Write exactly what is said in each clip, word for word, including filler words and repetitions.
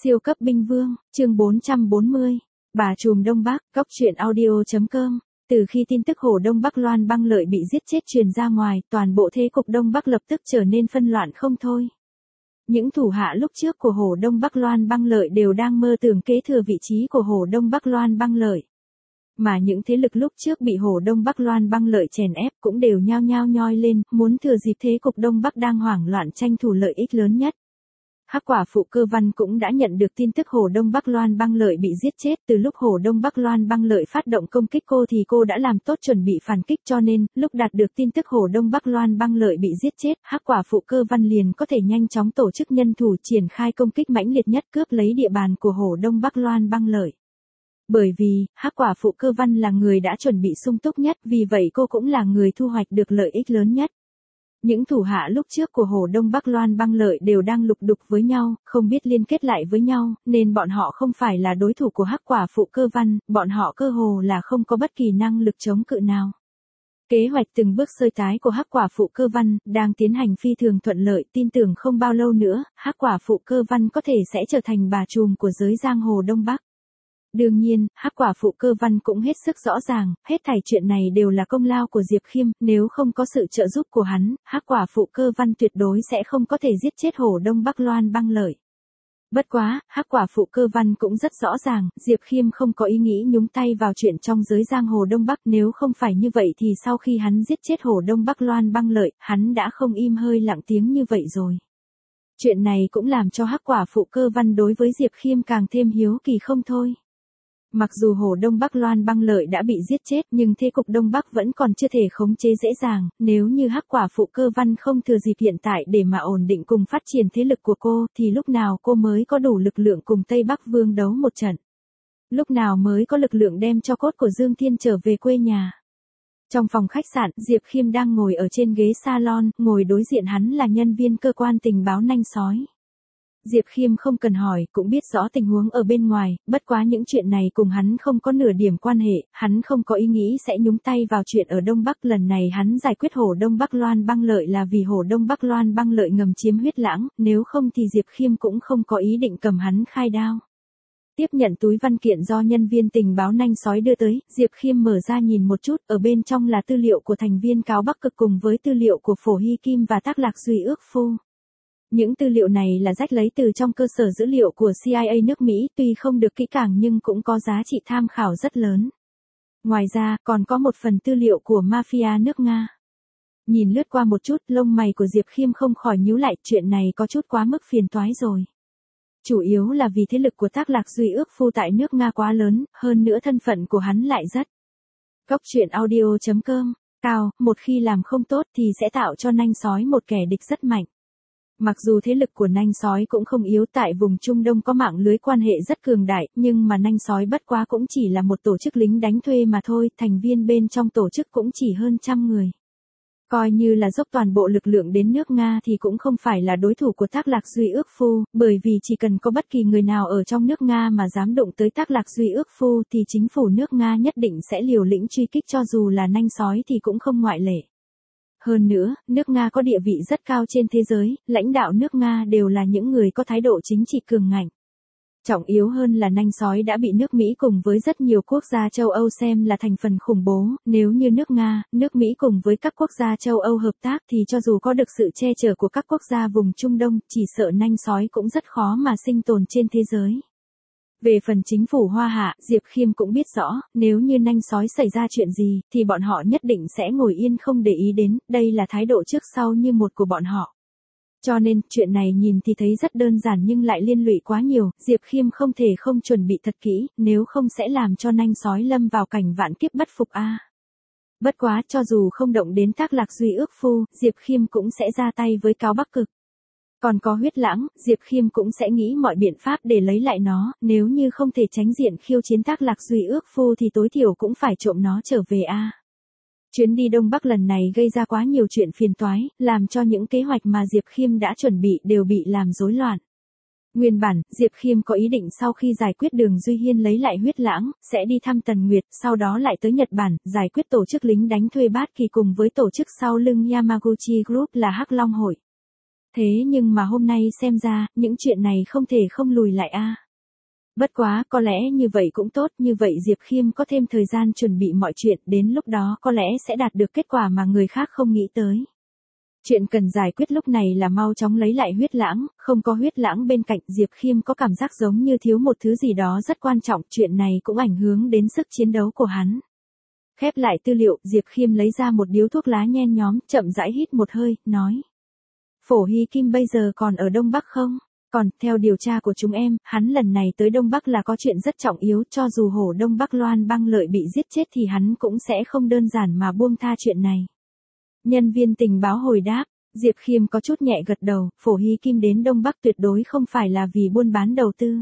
Siêu cấp binh vương, chương bốn trăm bốn mươi. Bà trùm Đông Bắc, cóc truyện audio chấm com. Từ khi tin tức Hồ Đông Bắc Loan Băng Lợi bị giết chết truyền ra ngoài, toàn bộ thế cục Đông Bắc lập tức trở nên phân loạn không thôi. Những thủ hạ lúc trước của Hồ Đông Bắc Loan Băng Lợi đều đang mơ tưởng kế thừa vị trí của Hồ Đông Bắc Loan Băng Lợi. Mà những thế lực lúc trước bị Hồ Đông Bắc Loan Băng Lợi chèn ép cũng đều nhao nhao nhoi lên, muốn thừa dịp thế cục Đông Bắc đang hoảng loạn tranh thủ lợi ích lớn nhất. Hắc quả phụ Cơ Văn cũng đã nhận được tin tức Hồ Đông Bắc Loan Băng Lợi bị giết chết. Từ lúc Hồ Đông Bắc Loan Băng Lợi phát động công kích cô thì cô đã làm tốt chuẩn bị phản kích, cho nên lúc đạt được tin tức Hồ Đông Bắc Loan Băng Lợi bị giết chết, Hắc quả phụ Cơ Văn liền có thể nhanh chóng tổ chức nhân thủ triển khai công kích mãnh liệt nhất, cướp lấy địa bàn của Hồ Đông Bắc Loan Băng Lợi. Bởi vì, Hắc quả phụ Cơ Văn là người đã chuẩn bị sung túc nhất, vì vậy cô cũng là người thu hoạch được lợi ích lớn nhất. Những thủ hạ lúc trước của Hồ Đông Bắc Loan Băng Lợi đều đang lục đục với nhau, không biết liên kết lại với nhau, nên bọn họ không phải là đối thủ của Hắc quả phụ Cơ Văn, bọn họ cơ hồ là không có bất kỳ năng lực chống cự nào. Kế hoạch từng bước sơi tái của Hắc quả phụ Cơ Văn đang tiến hành phi thường thuận lợi, tin tưởng không bao lâu nữa, Hắc quả phụ Cơ Văn có thể sẽ trở thành bà trùm của giới giang hồ Đông Bắc. Đương nhiên, Hắc quả phụ Cơ Văn cũng hết sức rõ ràng, hết thảy chuyện này đều là công lao của Diệp Khiêm, nếu không có sự trợ giúp của hắn, Hắc quả phụ Cơ Văn tuyệt đối sẽ không có thể giết chết Hồ Đông Bắc Loan Băng Lợi. Bất quá, Hắc quả phụ Cơ Văn cũng rất rõ ràng, Diệp Khiêm không có ý nghĩ nhúng tay vào chuyện trong giới giang hồ Đông Bắc, nếu không phải như vậy thì sau khi hắn giết chết Hồ Đông Bắc Loan Băng Lợi, hắn đã không im hơi lặng tiếng như vậy rồi. Chuyện này cũng làm cho Hắc quả phụ Cơ Văn đối với Diệp Khiêm càng thêm hiếu kỳ không thôi. Mặc dù Hồ Đông Bắc Loan Băng Lợi đã bị giết chết, nhưng thế cục Đông Bắc vẫn còn chưa thể khống chế dễ dàng, nếu như Hắc quả phụ Cơ Văn không thừa dịp hiện tại để mà ổn định cùng phát triển thế lực của cô, thì lúc nào cô mới có đủ lực lượng cùng Tây Bắc Vương đấu một trận? Lúc nào mới có lực lượng đem cho cốt của Dương Thiên trở về quê nhà? Trong phòng khách sạn, Diệp Khiêm đang ngồi ở trên ghế salon, ngồi đối diện hắn là nhân viên cơ quan tình báo Nanh Sói. Diệp Khiêm không cần hỏi, cũng biết rõ tình huống ở bên ngoài, bất quá những chuyện này cùng hắn không có nửa điểm quan hệ, hắn không có ý nghĩ sẽ nhúng tay vào chuyện ở Đông Bắc. Lần này hắn giải quyết Hồ Đông Bắc Loan Băng Lợi là vì Hồ Đông Bắc Loan Băng Lợi ngầm chiếm Huyết Lãng, nếu không thì Diệp Khiêm cũng không có ý định cầm hắn khai đao. Tiếp nhận túi văn kiện do nhân viên tình báo Nanh Sói đưa tới, Diệp Khiêm mở ra nhìn một chút, ở bên trong là tư liệu của thành viên Cáo Bắc Cực cùng với tư liệu của Phổ Hy Kim và Tác Lạc Duy Ước Phu. Những tư liệu này là rách lấy từ trong cơ sở dữ liệu của C I A nước Mỹ, tuy không được kỹ càng nhưng cũng có giá trị tham khảo rất lớn. Ngoài ra, còn có một phần tư liệu của mafia nước Nga. Nhìn lướt qua một chút, lông mày của Diệp Khiêm không khỏi nhíu lại, chuyện này có chút quá mức phiền toái rồi. Chủ yếu là vì thế lực của Tác Lạc Duy Ước Phu tại nước Nga quá lớn, hơn nữa thân phận của hắn lại rất. Cóc truyện audio chấm com, cao, một khi làm không tốt thì sẽ tạo cho Nanh Sói một kẻ địch rất mạnh. Mặc dù thế lực của Nanh Sói cũng không yếu, tại vùng Trung Đông có mạng lưới quan hệ rất cường đại, nhưng mà Nanh Sói bất quá cũng chỉ là một tổ chức lính đánh thuê mà thôi, thành viên bên trong tổ chức cũng chỉ hơn trăm người. Coi như là dốc toàn bộ lực lượng đến nước Nga thì cũng không phải là đối thủ của Tác Lạc Duy Ước Phu, bởi vì chỉ cần có bất kỳ người nào ở trong nước Nga mà dám đụng tới Tác Lạc Duy Ước Phu thì chính phủ nước Nga nhất định sẽ liều lĩnh truy kích, cho dù là Nanh Sói thì cũng không ngoại lệ. Hơn nữa, nước Nga có địa vị rất cao trên thế giới, lãnh đạo nước Nga đều là những người có thái độ chính trị cường ngạnh. Trọng yếu hơn là Nanh Sói đã bị nước Mỹ cùng với rất nhiều quốc gia châu Âu xem là thành phần khủng bố, nếu như nước Nga, nước Mỹ cùng với các quốc gia châu Âu hợp tác thì cho dù có được sự che chở của các quốc gia vùng Trung Đông, chỉ sợ Nanh Sói cũng rất khó mà sinh tồn trên thế giới. Về phần chính phủ Hoa Hạ, Diệp Khiêm cũng biết rõ, nếu như Nanh Sói xảy ra chuyện gì, thì bọn họ nhất định sẽ ngồi yên không để ý đến, đây là thái độ trước sau như một của bọn họ. Cho nên, chuyện này nhìn thì thấy rất đơn giản nhưng lại liên lụy quá nhiều, Diệp Khiêm không thể không chuẩn bị thật kỹ, nếu không sẽ làm cho Nanh Sói lâm vào cảnh vạn kiếp bất phục a. Bất quá, cho dù không động đến Tác Lạc Duy Ước Phu, Diệp Khiêm cũng sẽ ra tay với Cáo Bắc Cực. Còn có Huyết Lãng, Diệp Khiêm cũng sẽ nghĩ mọi biện pháp để lấy lại nó, nếu như không thể tránh diện khiêu chiến Tác Lạc Duy Ước Phu thì tối thiểu cũng phải trộm nó trở về a. Chuyến đi Đông Bắc lần này gây ra quá nhiều chuyện phiền toái, làm cho những kế hoạch mà Diệp Khiêm đã chuẩn bị đều bị làm rối loạn. Nguyên bản, Diệp Khiêm có ý định sau khi giải quyết Đường Duy Hiên lấy lại Huyết Lãng, sẽ đi thăm Tần Nguyệt, sau đó lại tới Nhật Bản, giải quyết tổ chức lính đánh thuê Bát Kỳ cùng với tổ chức sau lưng Yamaguchi Group là Hắc Long Hội. Thế nhưng mà hôm nay xem ra, những chuyện này không thể không lùi lại a. Bất quá, có lẽ như vậy cũng tốt, như vậy Diệp Khiêm có thêm thời gian chuẩn bị mọi chuyện, đến lúc đó có lẽ sẽ đạt được kết quả mà người khác không nghĩ tới. Chuyện cần giải quyết lúc này là mau chóng lấy lại huyết lãng, không có huyết lãng bên cạnh Diệp Khiêm có cảm giác giống như thiếu một thứ gì đó rất quan trọng, chuyện này cũng ảnh hưởng đến sức chiến đấu của hắn. Khép lại tư liệu, Diệp Khiêm lấy ra một điếu thuốc lá nhen nhóm, chậm rãi hít một hơi, nói. Phổ Hy Kim bây giờ còn ở Đông Bắc không? Còn, theo điều tra của chúng em, hắn lần này tới Đông Bắc là có chuyện rất trọng yếu, cho dù hổ Đông Bắc Loan Băng Lợi bị giết chết thì hắn cũng sẽ không đơn giản mà buông tha chuyện này. Nhân viên tình báo hồi đáp, Diệp Khiêm có chút nhẹ gật đầu, Phổ Hy Kim đến Đông Bắc tuyệt đối không phải là vì buôn bán đầu tư.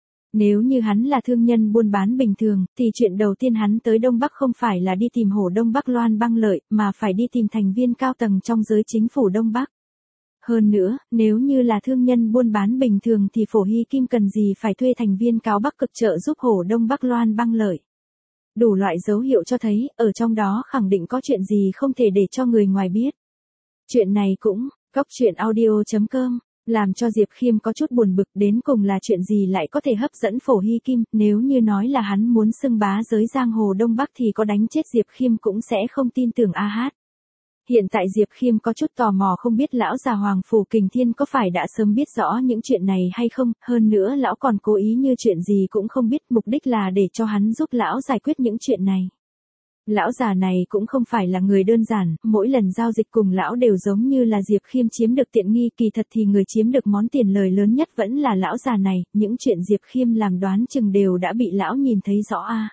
Nếu như hắn là thương nhân buôn bán bình thường, thì chuyện đầu tiên hắn tới Đông Bắc không phải là đi tìm hổ Đông Bắc Loan Băng Lợi, mà phải đi tìm thành viên cao tầng trong giới chính phủ Đông Bắc. Hơn nữa, nếu như là thương nhân buôn bán bình thường thì Phổ Hy Kim cần gì phải thuê thành viên cáo Bắc cực trợ giúp hổ Đông Bắc Loan Băng Lợi. Đủ loại dấu hiệu cho thấy, ở trong đó khẳng định có chuyện gì không thể để cho người ngoài biết. Chuyện này cũng, cóc truyện audio chấm com, làm cho Diệp Khiêm có chút buồn bực, đến cùng là chuyện gì lại có thể hấp dẫn Phổ Hy Kim, nếu như nói là hắn muốn xưng bá giới giang hồ Đông Bắc thì có đánh chết Diệp Khiêm cũng sẽ không tin tưởng a hát. Hiện tại Diệp Khiêm có chút tò mò không biết lão già Hoàng Phủ Kình Thiên có phải đã sớm biết rõ những chuyện này hay không, hơn nữa lão còn cố ý như chuyện gì cũng không biết, mục đích là để cho hắn giúp lão giải quyết những chuyện này. Lão già này cũng không phải là người đơn giản, mỗi lần giao dịch cùng lão đều giống như là Diệp Khiêm chiếm được tiện nghi, kỳ thật thì người chiếm được món tiền lời lớn nhất vẫn là lão già này, những chuyện Diệp Khiêm làm đoán chừng đều đã bị lão nhìn thấy rõ a.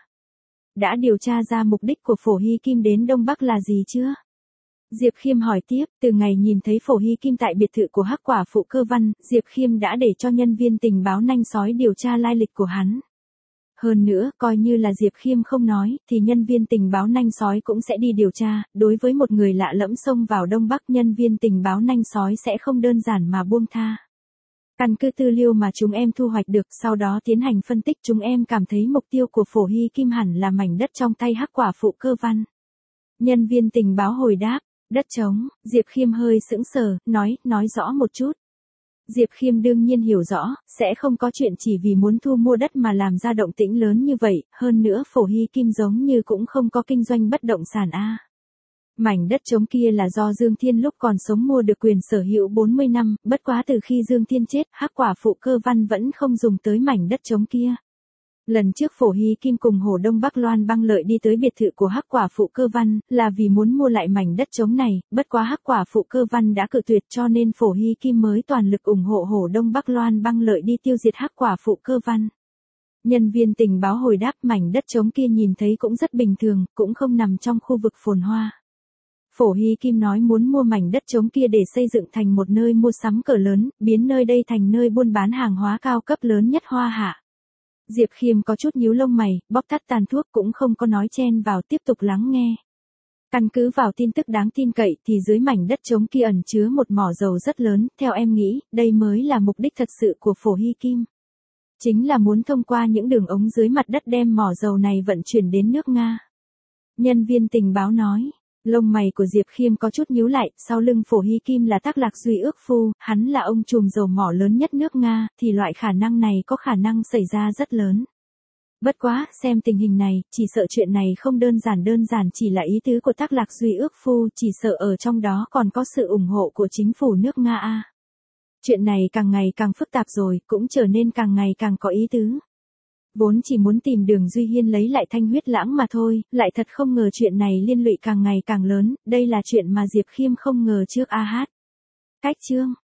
Đã điều tra ra mục đích của Phổ Hy Kim đến Đông Bắc là gì chưa? Diệp Khiêm hỏi tiếp, từ ngày nhìn thấy Phổ Hy Kim tại biệt thự của Hắc Quả Phụ Cơ Văn, Diệp Khiêm đã để cho nhân viên tình báo nanh sói điều tra lai lịch của hắn. Hơn nữa, coi như là Diệp Khiêm không nói, thì nhân viên tình báo nanh sói cũng sẽ đi điều tra, đối với một người lạ lẫm xông vào Đông Bắc, nhân viên tình báo nanh sói sẽ không đơn giản mà buông tha. Căn cứ tư liệu mà chúng em thu hoạch được, sau đó tiến hành phân tích, chúng em cảm thấy mục tiêu của Phổ Hy Kim hẳn là mảnh đất trong tay Hắc Quả Phụ Cơ Văn. Nhân viên tình báo hồi đáp, đất trống, Diệp Khiêm hơi sững sờ, nói, nói rõ một chút. Diệp Khiêm đương nhiên hiểu rõ, sẽ không có chuyện chỉ vì muốn thu mua đất mà làm ra động tĩnh lớn như vậy, hơn nữa Phổ Hy Kim giống như cũng không có kinh doanh bất động sản a. Mảnh đất trống kia là do Dương Thiên lúc còn sống mua được quyền sở hữu bốn mươi năm, bất quá từ khi Dương Thiên chết, Hắc Quả Phụ Cơ Văn vẫn không dùng tới mảnh đất trống kia. Lần trước Phổ Hy Kim cùng hổ Đông Bắc Loan Băng Lợi đi tới biệt thự của Hắc Quả Phụ Cơ Văn, là vì muốn mua lại mảnh đất trống này, bất quá Hắc Quả Phụ Cơ Văn đã cự tuyệt cho nên Phổ Hy Kim mới toàn lực ủng hộ hổ Đông Bắc Loan Băng Lợi đi tiêu diệt Hắc Quả Phụ Cơ Văn. Nhân viên tình báo hồi đáp, mảnh đất trống kia nhìn thấy cũng rất bình thường, cũng không nằm trong khu vực phồn hoa. Phổ Hy Kim nói muốn mua mảnh đất trống kia để xây dựng thành một nơi mua sắm cỡ lớn, biến nơi đây thành nơi buôn bán hàng hóa cao cấp lớn nhất Hoa Hạ. Diệp Khiêm có chút nhíu lông mày, bóc tắt tàn thuốc cũng không có nói chen vào, tiếp tục lắng nghe. Căn cứ vào tin tức đáng tin cậy thì dưới mảnh đất trống kia ẩn chứa một mỏ dầu rất lớn, theo em nghĩ, đây mới là mục đích thật sự của Phổ Hy Kim. Chính là muốn thông qua những đường ống dưới mặt đất đem mỏ dầu này vận chuyển đến nước Nga. Nhân viên tình báo nói. Lông mày của Diệp Khiêm có chút nhíu lại, sau lưng Phổ Hy Kim là Tác Lạc Duy Ước Phu, hắn là ông trùm dầu mỏ lớn nhất nước Nga, thì loại khả năng này có khả năng xảy ra rất lớn. Bất quá, xem tình hình này, chỉ sợ chuyện này không đơn giản đơn giản chỉ là ý tứ của Tác Lạc Duy Ước Phu, chỉ sợ ở trong đó còn có sự ủng hộ của chính phủ nước Nga a. Chuyện này càng ngày càng phức tạp rồi, cũng trở nên càng ngày càng có ý tứ. Vốn chỉ muốn tìm Đường Duy Hiên lấy lại thanh huyết lãng mà thôi, lại thật không ngờ chuyện này liên lụy càng ngày càng lớn, đây là chuyện mà Diệp Khiêm không ngờ trước a hát. Cách chương